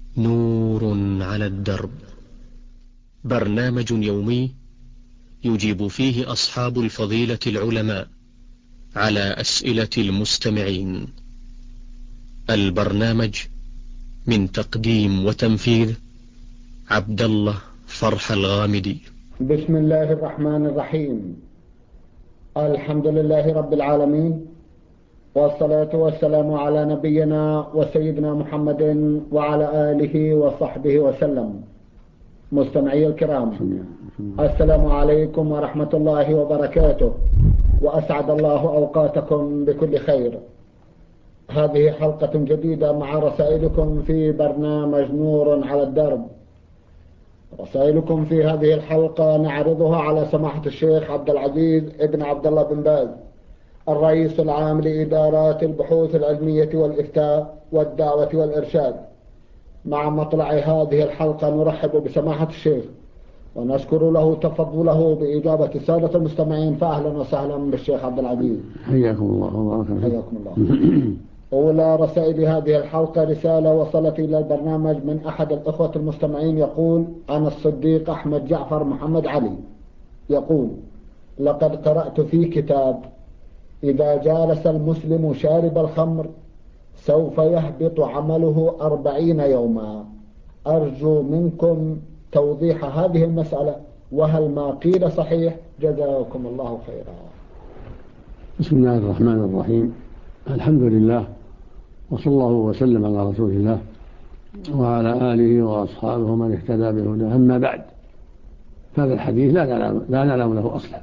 نور على الدرب، برنامج يومي يجيب فيه أصحاب الفضيلة العلماء على أسئلة المستمعين. البرنامج من تقديم وتنفيذ عبد الله فرح الغامدي. بسم الله الرحمن الرحيم. الحمد لله رب العالمين، والصلاة والسلام على نبينا وسيدنا محمد وعلى آله وصحبه وسلم. مستمعي الكرام، السلام عليكم ورحمة الله وبركاته، وأسعد الله أوقاتكم بكل خير. هذه حلقة جديدة مع رسائلكم في برنامج نور على الدرب. رسائلكم في هذه الحلقة نعرضها على سماحة الشيخ عبد العزيز ابن عبد الله بن باز، الرئيس العام لإدارات البحوث العلمية والإفتاء والدعوة والإرشاد. مع مطلع هذه الحلقة نرحب بسماحة الشيخ ونشكر له تفضله بإجابة السادة المستمعين، فأهلا وسهلا بالشيخ عبد العزيز. حياكم الله وبارك فيكم. حياكم الله. أولى رسائل هذه الحلقة رسالة وصلت إلى البرنامج من أحد الأخوة المستمعين، يقول: أنا الصديق أحمد جعفر محمد علي. يقول: لقد قرأت في كتاب: إذا جالس المسلم شارب الخمر سوف يهبط عمله 40 يوما. أرجو منكم توضيح هذه المسألة، وهل ما قيل صحيح؟ جزاكم الله خيرا. بسم الله الرحمن الرحيم. الحمد لله، وصلى الله وسلم على رسول الله وعلى آله وأصحابه من اهتدى بهداه. أما بعد، هذا الحديث لا نعلم له أصلا،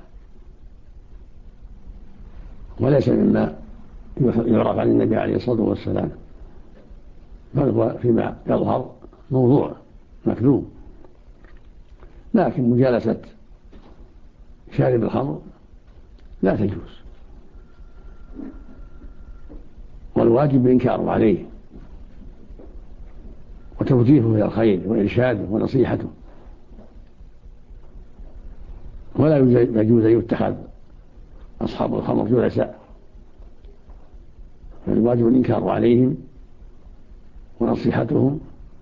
وليس مما يعرف عن النبي عليه الصلاة والسلام، بل هو فيما يظهر موضوع مكذوب. لكن مجالسة شارب الخمر لا تجوز، والواجب الإنكار عليه وتوجيهه إلى الخير وإرشاده ونصيحته، ولا يجوز أن يتخذ أصحاب الخمر جلساء، فالواجب الإنكار عليهم ونصيحتهم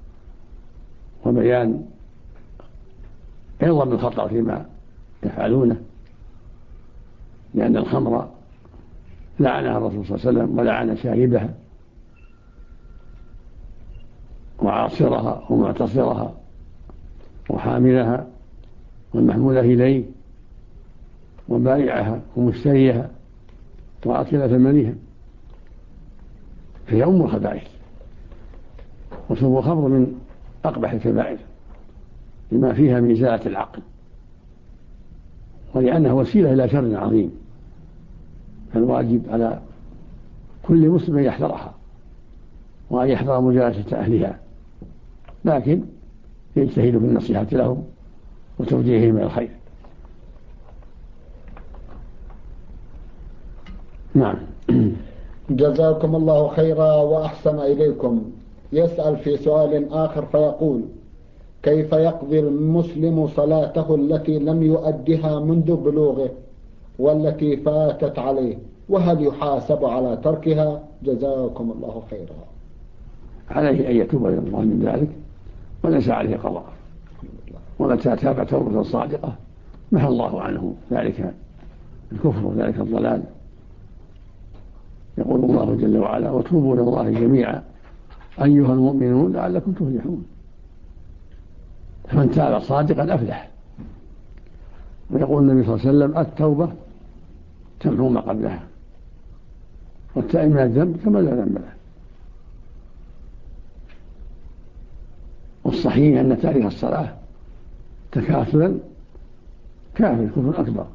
وبيان عظم الخطأ فيما يفعلونه، لأن الخمر لعنها الرسول صلى الله عليه وسلم ولعن شاربها وعاصرها ومعتصرها وحاملها والمحمولة إليه وبائعها ومشتريها وآكل ثمنها، فهي أم الخبائث. وشرب الخمر من أقبح الكبائر لما فيها من إزالة العقل، ولأنها وسيلة إلى شر عظيم، فالواجب على كل مسلم أن يحذرها وأن يحذر مجالسة أهلها، لكن يجتهد في النصيحة لهم وتوجيههم إلى الخير. نعم. جزاكم الله خيرا وأحسن إليكم. يسأل في سؤال آخر فيقول: كيف يقضي المسلم صلاته التي لم يؤدها منذ بلوغه والتي فاتت عليه، وهل يحاسب على تركها؟ جزاكم الله خيرا. عليه أن يتوب إلى الله من ذلك وليس عليه قضاء، ومتى تاب توبة صادقة محى الله عنه ذلك الكفر وذلك الضلال. يقول الله جل وعلا: وتوبوا إلى الله جميعا أيها المؤمنون لعلكم تفلحون. فمن تاب صادقا أفلح. ويقول النبي صلى الله عليه وسلم: التوبة تمحو ما قبلها، والتائب من الذنب كما لا ذنب له. والصحيح أن تارك الصلاة تكاسلا كافر كفر أكبر.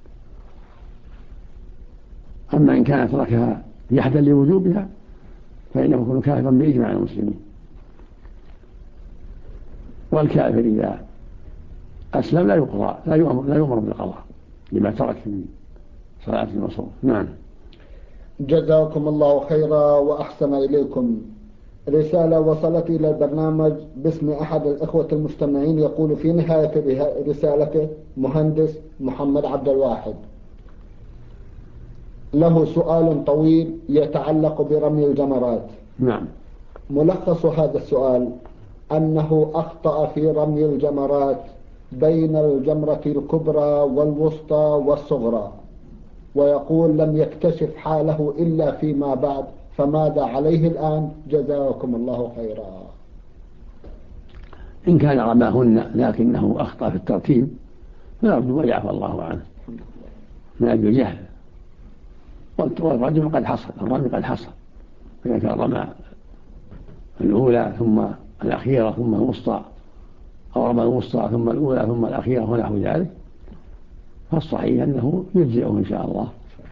أما إن كان تركها جحدا لوجوبها فإنه يكون كافرا بإجماع المسلمين. والكافر إذا أسلم لا يقضى، لا يؤمر بالقضاء لما ترك من صلاة وصوم. نعم. جزاكم الله خيرا وأحسن إليكم. رسالة وصلت إلى البرنامج باسم أحد الإخوة المستمعين، يقول في نهاية رسالته: مهندس محمد عبد الواحد، له سؤال طويل يتعلق برمي الجمرات. نعم. ملخص هذا السؤال: أنه أخطأ في رمي الجمرات بين الجمرة الكبرى والوسطى والصغرى، ويقول لم يكتشف حاله إلا فيما بعد، فماذا عليه الآن؟ جزاكم الله خيرا. إن كان رماهن لكنه أخطأ في الترتيب فنرجو أن يعفو الله عنه من أجل الجهل، والرجل قد حصل، الرمي قد حصل، فإذا كان رمى الأولى ثم الأخيرة ثم الوسطى، أو رمى الوسطى ثم الأولى ثم الأخيرة ونحو ذلك، فالصحيح أنه يجزئه إن شاء الله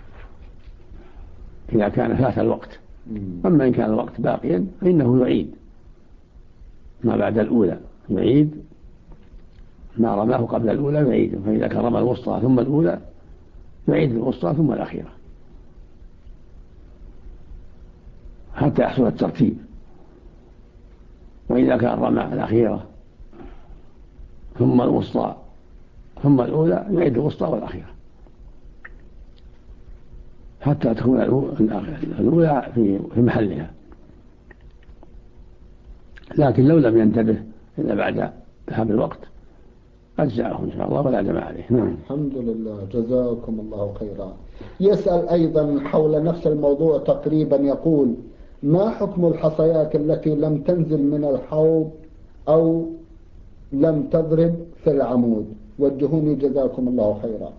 إذا كان فات الوقت. أما إن كان الوقت باقيا فإنه يعيد ما بعد الأولى، يعيد ما رماه قبل الأولى يعيد، فإذا كان رمى الوسطى ثم الأولى يعيد الوسطى ثم الأخيرة حتى يحصل الترتيب. وإذا كان رمى الأخيرة ثم الوسطى ثم الأولى يعيد الوسطى والأخيرة حتى تكون الأولى في محلها. لكن لو لم ينتبه إلا بعد ذهاب الوقت أجزأه إن شاء الله ولا دم عليه. الحمد لله، جزاكم الله خيرا. يسأل أيضا حول نفس الموضوع تقريبا، يقول: ما حكم الحصيات التي لم تنزل من الحوض أو لم تضرب في العمود؟ وجهوني جزاكم الله خيرا.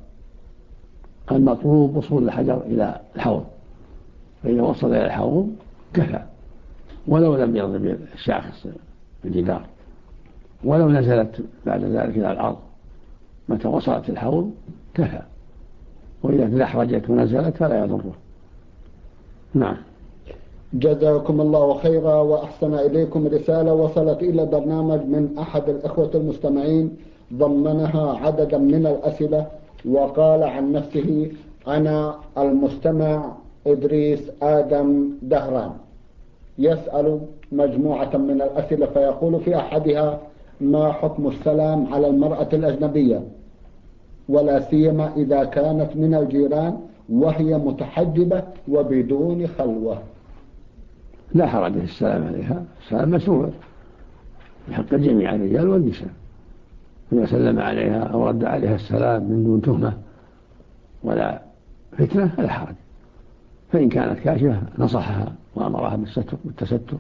المطلوب وصول الحجر إلى الحوض، فإذا وصل إلى الحوض كفى، ولو لم يضرب الشاخص الجدار، ولو نزلت بعد ذلك إلى الأرض متى وصلت الحوض كفى، وإذا تدحرجت ونزلت فلا يضره. نعم. جزاكم الله خيرا وأحسن إليكم. رسالة وصلت إلى برنامج من أحد الإخوة المستمعين ضمنها عددا من الأسئلة، وقال عن نفسه: أنا المستمع إدريس آدم دهران. يسأل مجموعة من الأسئلة، فيقول في أحدها: ما حكم السلام على المرأة الأجنبية، ولا سيما إذا كانت من الجيران وهي متحجبة وبدون خلوة؟ لا حرج في السلام عليها، السلام مشروع بحق الجميع الرجال والنساء، إذا سلم عليها أو رد عليها السلام من دون تهمة ولا فتنة فلا حرج. فإن كانت كاشفة نصحها وأمرها بالتستر،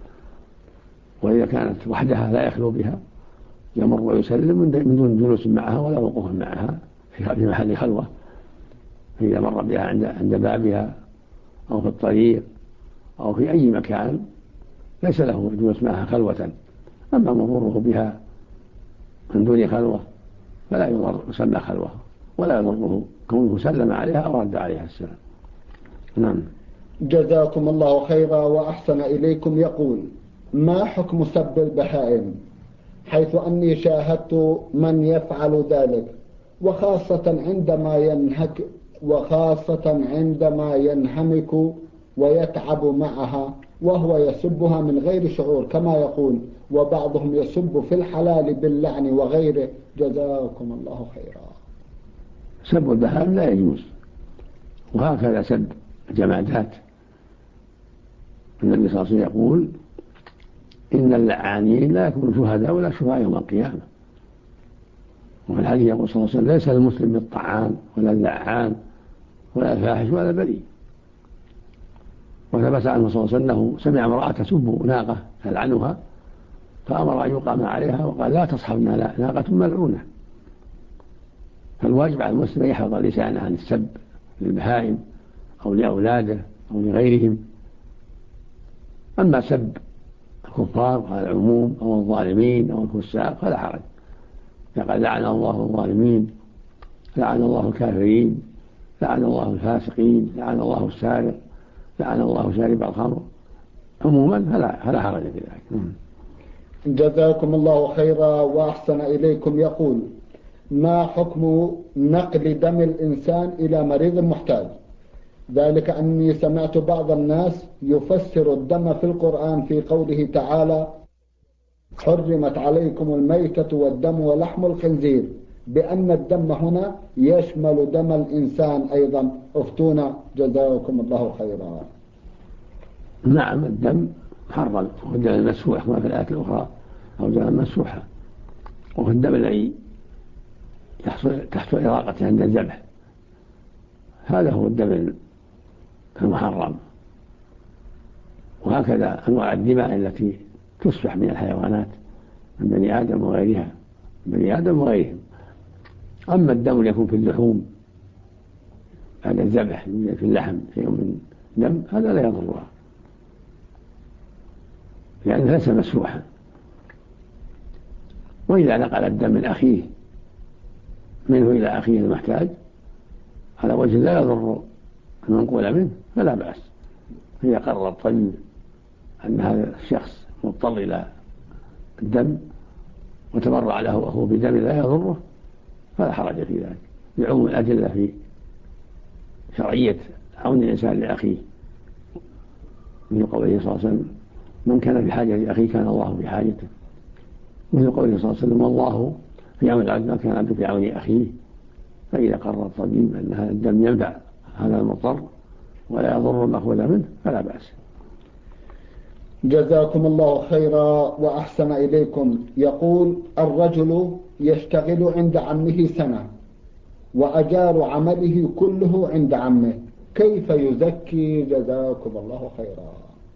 وإذا كانت وحدها لا يخلو بها يمر ويسلم من دون جلوس معها ولا وقوف معها في محل خلوة. فإذا مر بها عند بابها أو في الطريق أو في أي مكان ليس له جلوس معها خلوة. أما مروره بها من دون خلوة فلا يسمى خلوة، ولا يضره كونه سلم عليها أو رد عليها السلام. نعم. جزاكم الله خيرا وأحسن إليكم. يقول: ما حكم سب البهائم، حيث أني شاهدت من يفعل ذلك، وخاصة عندما ينهمك ويتعب معها وهو يسبها من غير شعور كما يقول، وبعضهم يسب في الحلال باللعن وغيره. جزاكم الله خيرا. سب البهائم لا يجوز، وهكذا سب الجمادات. النبي صلى الله عليه وسلم يقول: إن اللعانين لا يكونوا شهداء ولا شفعاء يوم القيامة. وفي الحديث يقول صلى الله عليه وسلم: ليس المسلم بالطعان ولا اللعان ولا الفاحش ولا البذيء. وثبت عنه صلى الله عليه وسلم أنه سمع امرأة تسب ناقة تلعنها فأمر أن يقام عليها وقال: لا تصحبنا ناقة ملعونة. فالواجب على المسلم أن يحفظ لسانه عن السب للبهائم أو لأولاده أو لغيرهم. أما سب الكفار على العموم أو الظالمين أو الفساق فلا حرج، لقد لعن الله الظالمين، لعن الله الكافرين، لعن الله الفاسقين، لعن الله السارق، لعن الله شارب الخمر. عموما فلا حرج في ذلك. جزاكم الله خيرا وأحسن إليكم. يقول: ما حكم نقل دم الإنسان إلى مريض محتاج؟ ذلك أني سمعت بعض الناس يفسر الدم في القرآن في قوله تعالى: حرمت عليكم الميتة والدم ولحم الخنزير، بأن الدم هنا يشمل دم الإنسان أيضا. افتونا جزاكم الله خيرا. نعم، الدم محرم، والدم المسفوح كما في الآية الأخرى: أو دما مسفوحا. وفي الدم الذي تحت إراقته عند الذبح هذا هو الدم المحرم. وهكذا أنواع الدماء التي تسفح من الحيوانات من بني آدم وغيرها، بني آدم وغيرهم. أما الدم يكون في اللحوم بعد الذبح في اللحم شيء من دم هذا لا يضرها لأنه ليس مسفوحا. وإذا نقل الدم من أخيه منه إلى أخيه المحتاج على وجه لا يضر المنقول منه فلا بأس. هي قرر الطبيب أن هذا الشخص مضطر إلى الدم وتبرع له أخوه بدم لا يضره فلا حرج في ذلك، لعموم الأدلة في شرعية عون الإنسان لأخيه، مثل قوله صلى الله عليه وسلم: من كان بحاجة لأخيه كان الله بحاجته. مثل قوله صلى الله عليه وسلم: والله في عون العبد ما كان العبد في عون أخيه. فإذا قرر الطبيب أن هذا الدم ينفع هذا المضطر ولا يضر المأخوذ منه فلا بأس. جزاكم الله خيرا وأحسن إليكم. يقول: الرجل يشتغل عند عمه سنة وأجار عمله كله عند عمه، كيف يزكي؟ جزاكم الله خيرا.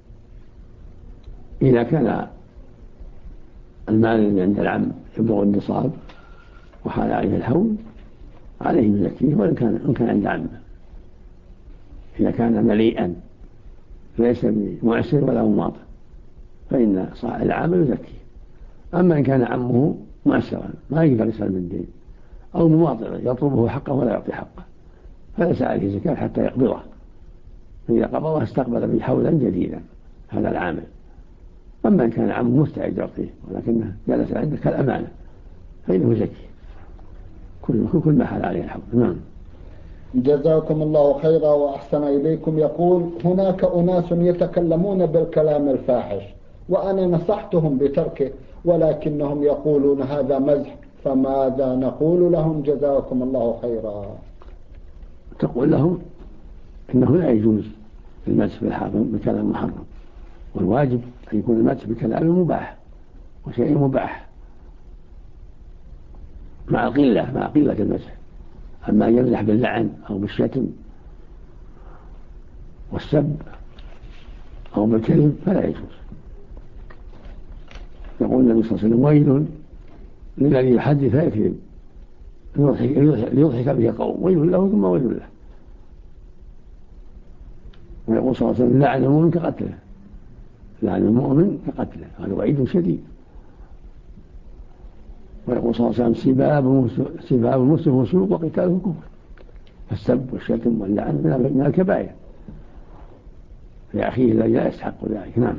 إذا كان المال اللي عند العم يبلغ النصاب وحال عليه الحول عليه يزكيه، وإن كان عند عمه. إذا كان مليئا ليس بمعسر ولا مماطل فإن العامل يزكيه. أما إن كان عمه معسرا ما يقدر يسلم الدين أو مماطلا يطلبه حقه ولا يعطي حقه فليس عليه زكاة حتى يقبضه. فإذا قبضه استقبل به حولا جديدا هذا العامل. أما إن كان عمه مستعد يعطيه ولكنه جلس عنده كالأمانة فإنه يزكي كل ما حال عليه الحول. نعم. جزاكم الله خيرا وأحسن إليكم. يقول: هناك أناس يتكلمون بالكلام الفاحش وأنا نصحتهم بتركه ولكنهم يقولون هذا مزح، فماذا نقول لهم؟ جزاكم الله خيرا. تقول لهم إنه لا يجوز المسح بكلام محرم، والواجب أن يكون المسح بكلام مباح وشيء مباح مع قلة المسح. أما يمزح باللعن أو بالشتم والسب أو بالكذب فلا يجوز. يقول النبي صلى الله عليه وسلم: ويل للذي يحدث فيكذب ليضحك به قوم، ويل له ثم ويل له. ويقول صلى الله عليه وسلم: لعن المؤمن كقتله، لعن المؤمن كقتله، هذا وعيد شديد. ويقول صلى الله عليه وسلم: سباب المسلم فسوق وقتاله كفر. فالسب والشتم واللعن من الكبائر لأخيه الذي لا يستحق ذلك. نعم.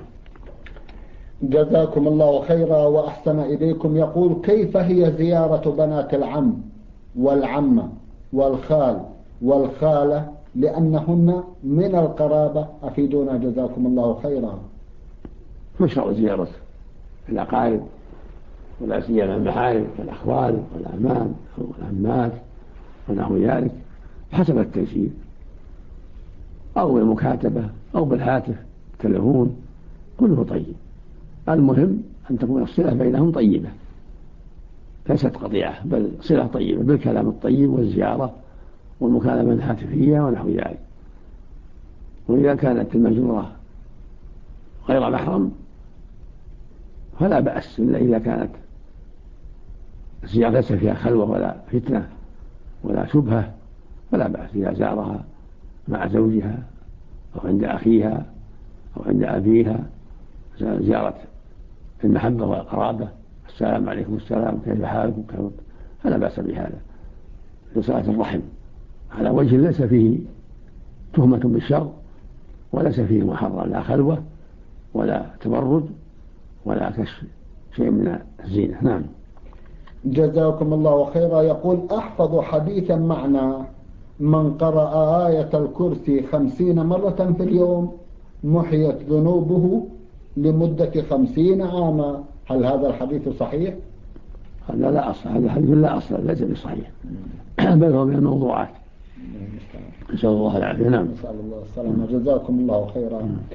جزاكم الله خيرا وأحسن إليكم. يقول: كيف هي زيارة بنات العم والعمة والخال والخالة لأنهن من القرابة؟ أفيدونا جزاكم الله خيرا. مشروع زيارة الأقارب ولا سيما المحارم كالأخوال والأعمام والعمات ونحو ذلك حسب التيسير، أو بالمكاتبة أو بالهاتف التلفون، كله طيب. المهم أن تكون الصلة بينهم طيبة ليست قطيعة، بل صلة طيبة بالكلام الطيب والزيارة والمكالمة الهاتفية ونحو ذلك. وإذا كانت المزورة غير محرم فلا بأس، إلا إذا كانت الزيارة ليس فيها خلوة ولا فتنة ولا شبهة فلا بأس إذا زارها مع زوجها أو عند أخيها أو عند أبيها، زيارة المحبة والقرابة، السلام عليكم السلام كيف حالكم فلا بأس بهذا لصلة الرحم على وجه ليس فيه تهمة بالشر وليس فيه محرم، لا خلوة ولا تبرد ولا كشف شيء من الزينة. نعم. جزاكم الله خيرا. يقول: أحفظ حديثا معنا: من قرأ آية الكرسي 50 مرة في اليوم محيت ذنوبه لمدة 50 عاما. هل هذا الحديث صحيح؟ هذا لا أصل، هذا الحديث لا أصل، ليس بصحيح بل هو من الموضوعات. نسأل الله العافية. نعم. نسأل الله السلامة. جزاكم الله خيرا.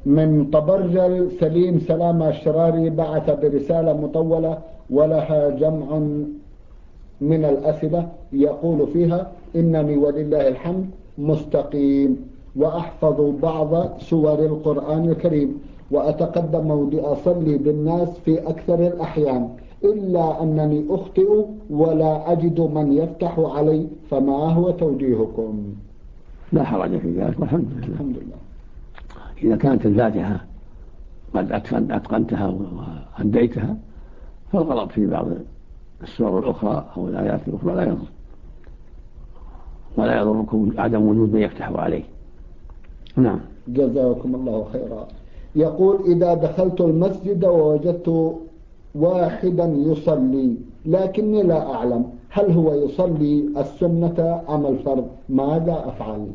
من طبرجل سليم سلامة الشراري بعث برسالة مطولة ولها جمع من الأسئلة يقول فيها: إنني ولله الحمد مستقيم وأحفظ بعض سور القرآن الكريم وأتقدم لأصلي بالناس في أكثر الأحيان، إلا أنني أخطئ ولا أجد من يفتح علي، فما هو توجيهكم؟ لا حرج في ذلك والحمد لله. الحمد لله. إذا كانت الفاتحة قد أتقنتها وأديتها فالغلط في بعض السور الأخرى أو الآيات الأخرى لا يضر، ولا يضركم عدم وجود من يفتح عليه. نعم. جزاكم الله خيرا. يقول: إذا دخلت المسجد ووجدت واحدا يصلي لكني لا أعلم هل هو يصلي السنة أم الفرض، ماذا أفعل؟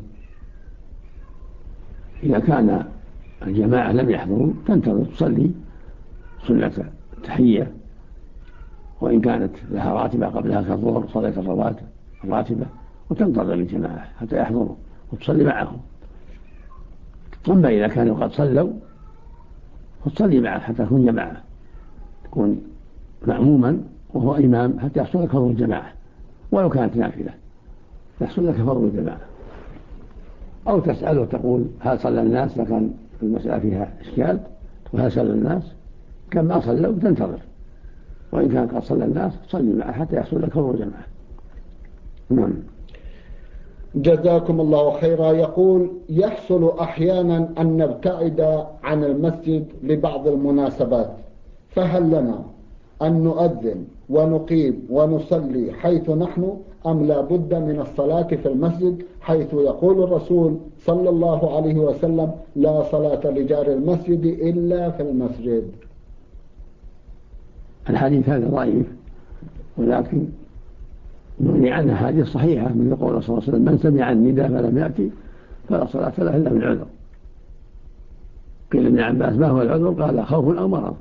إذا كان الجماعة لم يحضروا تنتظر تصلي سنة التحية، وإن كانت لها راتبة قبلها كالظهر صليت الراتبة وتنتظر الجماعة حتى يحضروا وتصلي معهم. أما إذا كانوا قد صلوا فتصلي معه حتى تكون جماعة، تكون مأموما وهو إمام حتى يحصل لك فرض الجماعة، ولو كانت نافلة يحصل لك فرض الجماعة. أو تسأل وتقول هل صلى الناس، إذا كان المسألة فيها إشكال وهل صلى الناس كما صلوا تنتظر، وإن كان قد صلى الناس تصلي معه حتى يحصل لك فرض الجماعة. نعم. جزاكم الله خيرا. يقول: يحصل أحيانا أن نبتعد عن المسجد لبعض المناسبات، فهل لنا أن نؤذن ونقيم ونصلي حيث نحن، أم لا بد من الصلاة في المسجد، حيث يقول الرسول صلى الله عليه وسلم: لا صلاة لجار المسجد إلا في المسجد؟ الحديث هذا ضعيف، ولكن نغني عنها حديث صحيحة من قول صلى الله عليه وسلم: من سمع النداء فلم يأتي فلا صلاة له إلا من عذر. قيل ابن عباس: ما هو العذر؟ قال: خوف أو مرض.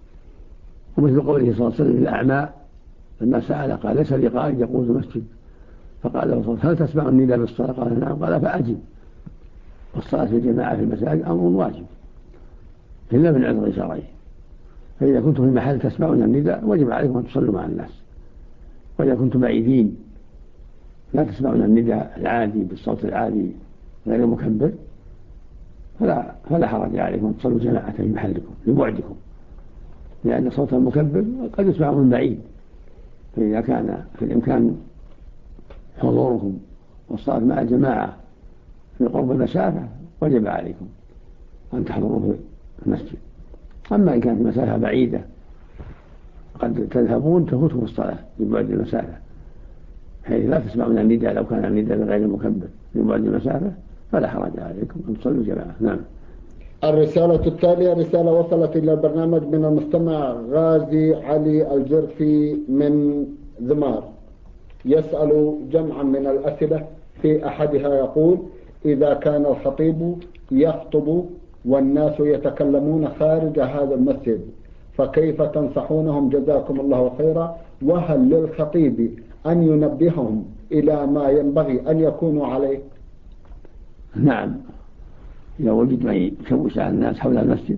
ومثل قوله صلى الله عليه وسلم للأعمى لما سأل قال: ليس لي قائد يقود المسجد، فقال له: هل تسمع النداء بالصلاة؟ قال: نعم. قال: فأجب. والصلاة في الجماعة في المساجد أمر واجب إلا من عذر شرعي. فإذا كنتم في محل تسمعون النداء وجب عليكم أن تصلوا مع الناس، وإذا كنتم بعيدين لا تسمعون النداء العادي بالصوت العادي غير المكبر فلا حرج عليكم أن تصلوا جماعة في محلكم لبعدكم، لأن صوت المكبر قد يسمع من بعيد. فإذا كان في الإمكان حضوركم والصلاة مع الجماعة في قرب المسافة وجب عليكم أن تحضروا في المسجد. أما إن كانت المسافة بعيدة قد تذهبون تفوتكم الصلاة لبعد المسافة، حيث لا تسمعون النداء لو كان النداء بغير المكبر لبعد المسافة فلا حرج عليكم أن تصلوا جماعة. نعم. الرسالة التالية رسالة وصلت إلى البرنامج من المستمع غازي علي الجرفي من ذمار، يسأل جمعا من الأسئلة. في أحدها يقول: إذا كان الخطيب يخطب والناس يتكلمون خارج هذا المسجد فكيف تنصحونهم جزاكم الله خيرا؟ وهل للخطيب أن ينبههم إلى ما ينبغي أن يكونوا عليه؟ نعم، إذا وجد من يشوش على الناس حول المسجد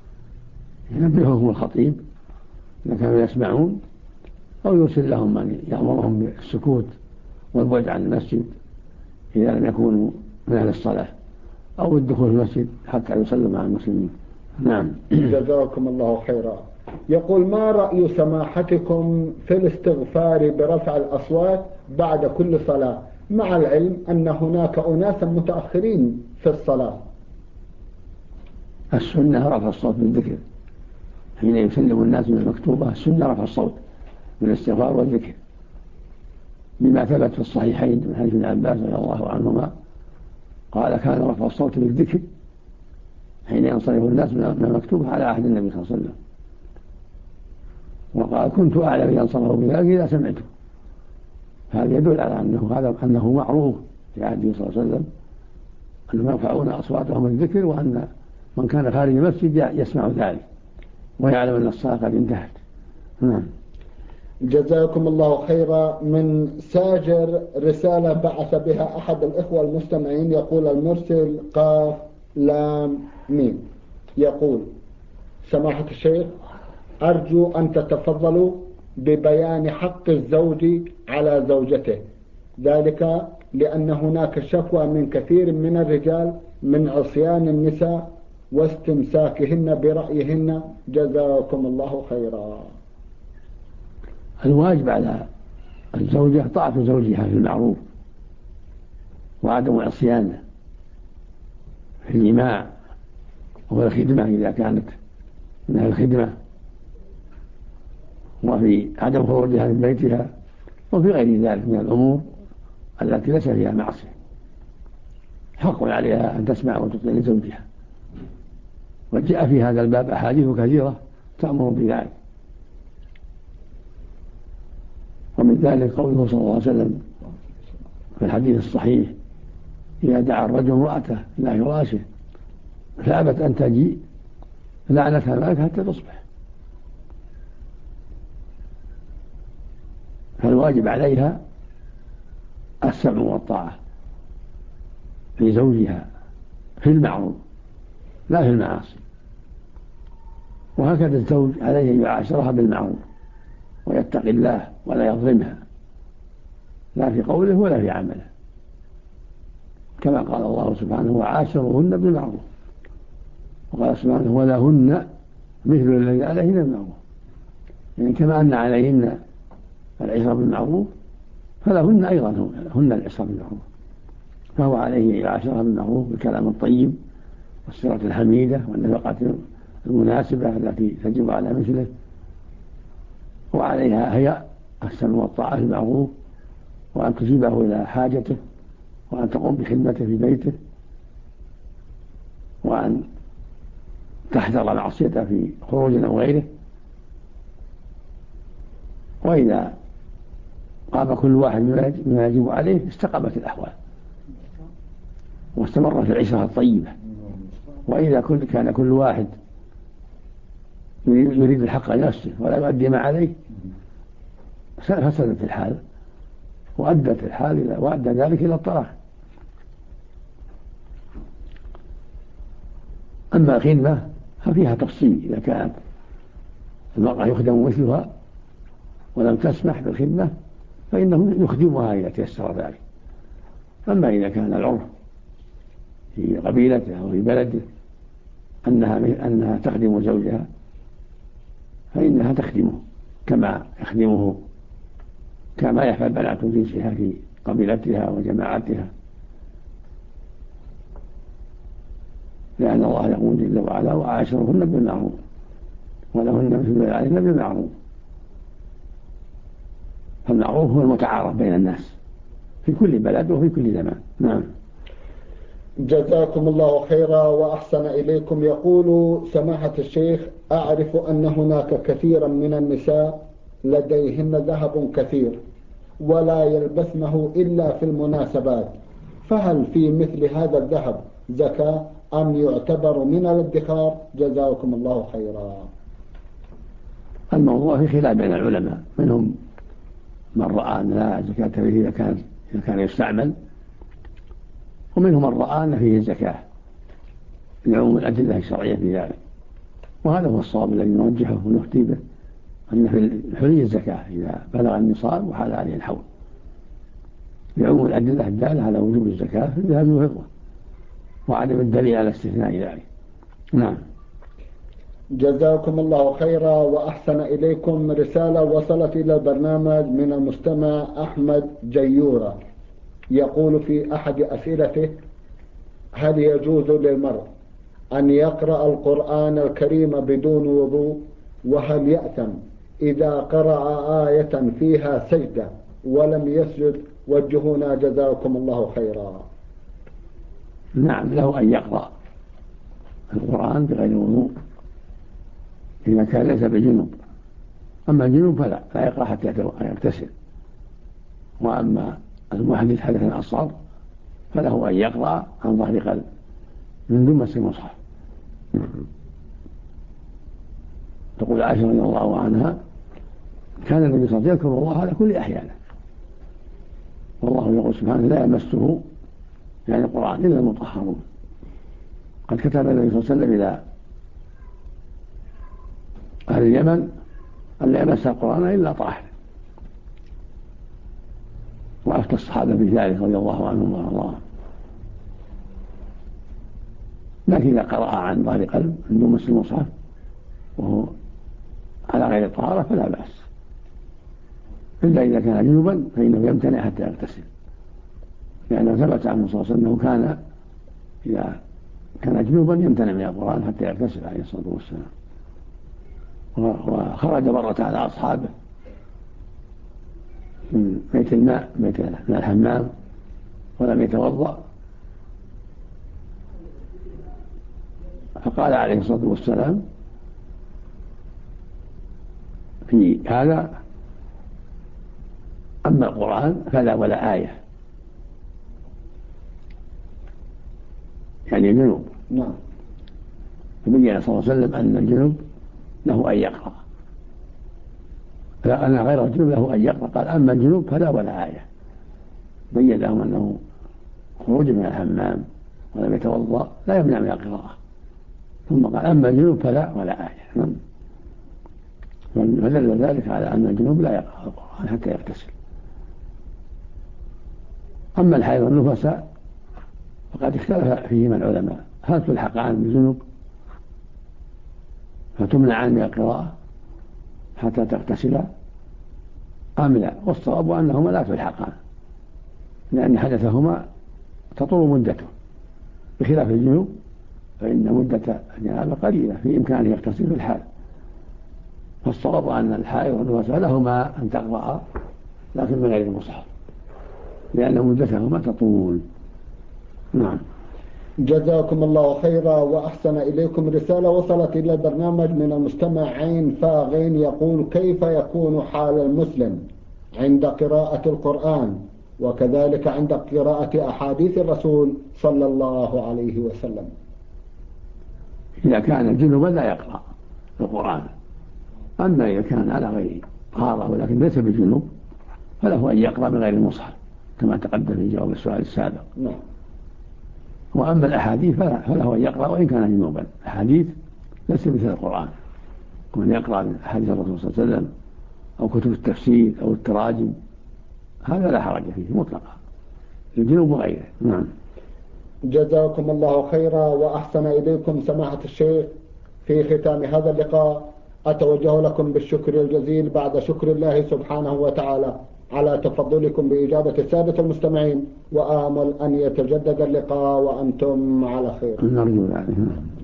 ينبههم الخطيب إذا كانوا يسمعون، أو يرسل لهم من يأمرهم بالسكوت والبعد عن المسجد إذا لم يكونوا من أهل الصلاة، أو الدخول في المسجد حتى يصلوا مع المسلمين. نعم. جزاكم الله خيرا. يقول: ما رأي سماحتكم في الاستغفار برفع الأصوات بعد كل صلاة، مع العلم أن هناك أناسا متأخرين في الصلاة؟ السنة رفع الصوت بالذكر حين يسلم الناس من المكتوبة، السنة رفع الصوت بالاستغفار والذكر بما ثبت في الصحيحين من حديث ابن عباس رضي الله عنهما قال: كان رفع الصوت بالذكر حين ينصرف الناس من المكتوبة على عهد النبي صلى الله عليه وسلم. وقال: كنت أعلم إذا انصرفوا بذلك إذا سمعته. هذا يدل على أنه معروف في عهده صلى الله عليه وسلم أنهم يرفعون أصواتهم بالذكر، وأن من كان خارج المسجد يسمع ذلك ويعلم أن الصلاة قد انتهت. نعم. جزاكم الله خيرا. من ساجر رسالة بعث بها أحد الإخوة المستمعين، يقول المرسل: قاف لام ميم. يقول: سماحة الشيخ، أرجو أن تتفضلوا ببيان حق الزوج على زوجته، ذلك لأن هناك شكوى من كثير من الرجال من عصيان النساء واستمساكهن برأيهن، جزاكم الله خيرا. الواجب على الزوجة طاعة زوجها في المعروف وعدم عصيانه في الجماع والخدمة إذا كانت من الخدمة، وفي عدم خروجها من بيتها، وفي غير ذلك من الأمور التي ليس فيها معصية. حق عليها أن تسمع وتطيع لزوجها، وجاء في هذا الباب أحاديث كثيرة تأمر بذلك. ومن ذلك قوله صلى الله عليه وسلم في الحديث الصحيح: إذا دعا الرجل امرأته إلى فراشه فأبت أن تجيء لعنتها الملائكة حتى تصبح. فالواجب عليها السمع والطاعة لزوجها في المعروف لا في المعاصي، وهكذا الزوج عليه أن يعاشرها بالمعروف ويتقي الله ولا يظلمها لا في قوله ولا في عمله، كما قال الله سبحانه: وعاشرهن بالمعروف. وقال سبحانه: ولهن مثل الذي عليهن بالمعروف. يعني كما أن عليهن العشرة بالمعروف فلهن أيضا هن العشرة بالمعروف، فهو عليه يعاشرها بالمعروف بالكلام الطيب والسيرة الحميدة والنفقة المناسبة التي تجب على مثله، وعليها هي السمع والطاعة بالمعروف، وأن تجيبه إلى حاجته، وأن تقوم بخدمته في بيته، وأن تحذر معصيته في خروج أو غيره. وإذا قام كل واحد بما يجب عليه استقامت الأحوال واستمرت العشرة الطيبة. وإذا كان كل واحد يريد الحق لنفسه ولا يؤدي ما عليه فسدت الحال وأدى ذلك إلى الطلاق. أما الخدمة ففيها تفصيل، إذا كانت المرأة يخدم مثلها ولم تسمح بالخدمة فإنه يخدمها إذا تيسر ذلك. أما إذا كان العرف في قبيلته أو في بلده أنها تخدم زوجها فإنها تخدمه كما يفعل بنات جنسها في قبيلتها وجماعتها، لأن الله يقول جل وعلا: وعاشرهن بالمعروف ولهن مثل الذي عليهن بالمعروف. فالمعروف هو المتعارف بين الناس في كل بلد وفي كل زمان. نعم. جزاكم الله خيرا وأحسن إليكم. يقول سماحة الشيخ: أعرف أن هناك كثيرا من النساء لديهن ذهب كثير ولا يلبسنه إلا في المناسبات، فهل في مثل هذا الذهب زكاة أم يعتبر من الادخار؟ جزاكم الله خيرا. الموضوع في خلاف بين العلماء، منهم من رأى أن لا زكاة فيه إذا كان يستعمل، ومنهم من رأى أن فيه الزكاة لعموم الأدلة الشرعية في ذلك. وهذا هو الصواب الذي نرجحه ونفتي به، أن في الحلي الزكاة إذا بلغ النصاب وحال عليه الحول، لعموم الأدلة الدالة على وجوب الزكاة في الذهب والفضة وعدم الدليل على استثناء ذلك. نعم. جزاكم الله خيرا وأحسن إليكم. رسالة وصلت إلى البرنامج من المستمع أحمد جيورة، يقول في أحد أسئلته: هل يجوز للمرء أن يقرأ القرآن الكريم بدون وضوء؟ وهل يأثم إذا قرأ آية فيها سجدة ولم يسجد؟ وجهونا جزاكم الله خيرا. نعم، له أن يقرأ القرآن بغير وضوء إذا كان ليس بجنوب. أما الجنوب فلا يقرأ حتى يغتسل. وأما المحدث حدثا أصغر فله أن يقرأ عن ظهر قلب من دمس المصحف. تقول عائشة رضي الله عنها: كان النبي صلى الله عليه وسلم يذكر الله على كل أحيانه، والله يقول سبحانه: لا يمسه يعني القرآن إلا المطهرون. قد كتب النبي صلى الله عليه وسلم إلى أهل اليمن أن لا يمس القرآن إلا طاهر، وأفتى الصحابة بذلك رضي الله عنهم وارضاهم. لكن إذا قرأ عن ظهر قلب من دون مس المصحف وهو على غير الطهارة فلا بأس، إلا إذا كان جنبا فإنه يمتنع حتى يغتسل، لأنه ثبت عنه صلى الله عليه وسلم أنه كان إذا كان جنوبا يمتنع من القرآن حتى يغتسل عليه الصلاة والسلام. وخرج مرة على أصحابه من بيت الماء من الحمام ولم يتوضأ، فقال عليه الصلاة والسلام في هذا: أما القرآن فلا ولا آية، يعني الجنوب. نعم. فبين صلى الله عليه وسلم أن الجنوب له أن يقرأ، لا أنا غير الجنوب له أن يقرأ. قال: أما الجنوب فلا ولا آية، بين لهم أنه خروج من الحمام ولم يتوضأ لا يمنع من القراءة. ثم قال: أما الجنوب فلا ولا آية. فدل ذلك على أن الجنوب لا يقرأ القرآن حتى يغتسل. أما الحيض والنفساء فقد اختلف فيهما العلماء، هل تلحقان بالجنوب فتمنعان من القراءة حتى تغتسلا أم لا؟ والصواب أنهما لا تلحقان، لأن حدثهما تطول مدته، بخلاف الجنوب فإن مدة الجنابة قليلة في إمكانه يغتسل في الحال. فالصواب أن الحائض والنفساء لهما أن تقرأ لكن من غير المصحف، لأن مدتهما تطول. نعم. جزاكم الله خيرا وأحسن إليكم. رسالة وصلت إلى البرنامج من المستمع عين فاغين يقول: كيف يكون حال المسلم عند قراءة القرآن وكذلك عند قراءة أحاديث الرسول صلى الله عليه وسلم؟ إذا كان جنبا لا يقرأ القرآن، أما إذا كان على غير طهارة ولكن ليس بجنوب فله أن يقرأ من غير المصحف كما تقدم في جواب السؤال السابق. نعم. وأما الأحاديث فله أن يقرأ وإن كان جنوبا. الحديث ليس مثل القرآن، ومن يقرأ من حديث الرسول صلى الله عليه وسلم أو كتب التفسير أو التراجم هذا لا حرج فيه مطلقا، الجنوب وغيره. نعم. جزاكم الله خيرا وأحسن إليكم سماحة الشيخ. في ختام هذا اللقاء أتوجه لكم بالشكر الجزيل بعد شكر الله سبحانه وتعالى على تفضلكم بإجابة السادة المستمعين، وآمل أن يتجدد اللقاء وأنتم على خير. نرجو ذلك.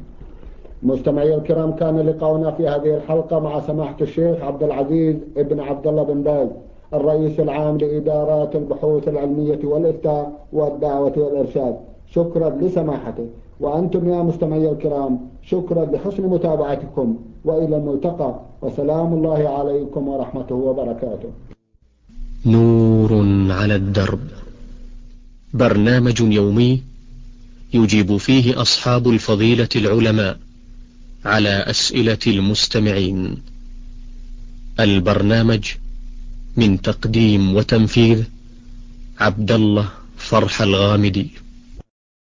مستمعي الكرام، كان لقاؤنا في هذه الحلقة مع سماحة الشيخ عبد العزيز ابن عبد الله بن باز، الرئيس العام لإدارات البحوث العلمية والإفتاء والدعوة والإرشاد. شكرا لسماحته، وأنتم يا مستمعي الكرام شكرا لحسن متابعتكم، وإلى الملتقى، وسلام الله عليكم ورحمته وبركاته. نور على الدرب، برنامج يومي يجيب فيه أصحاب الفضيلة العلماء على أسئلة المستمعين. البرنامج من تقديم وتنفيذ عبد الله فرح الغامدي.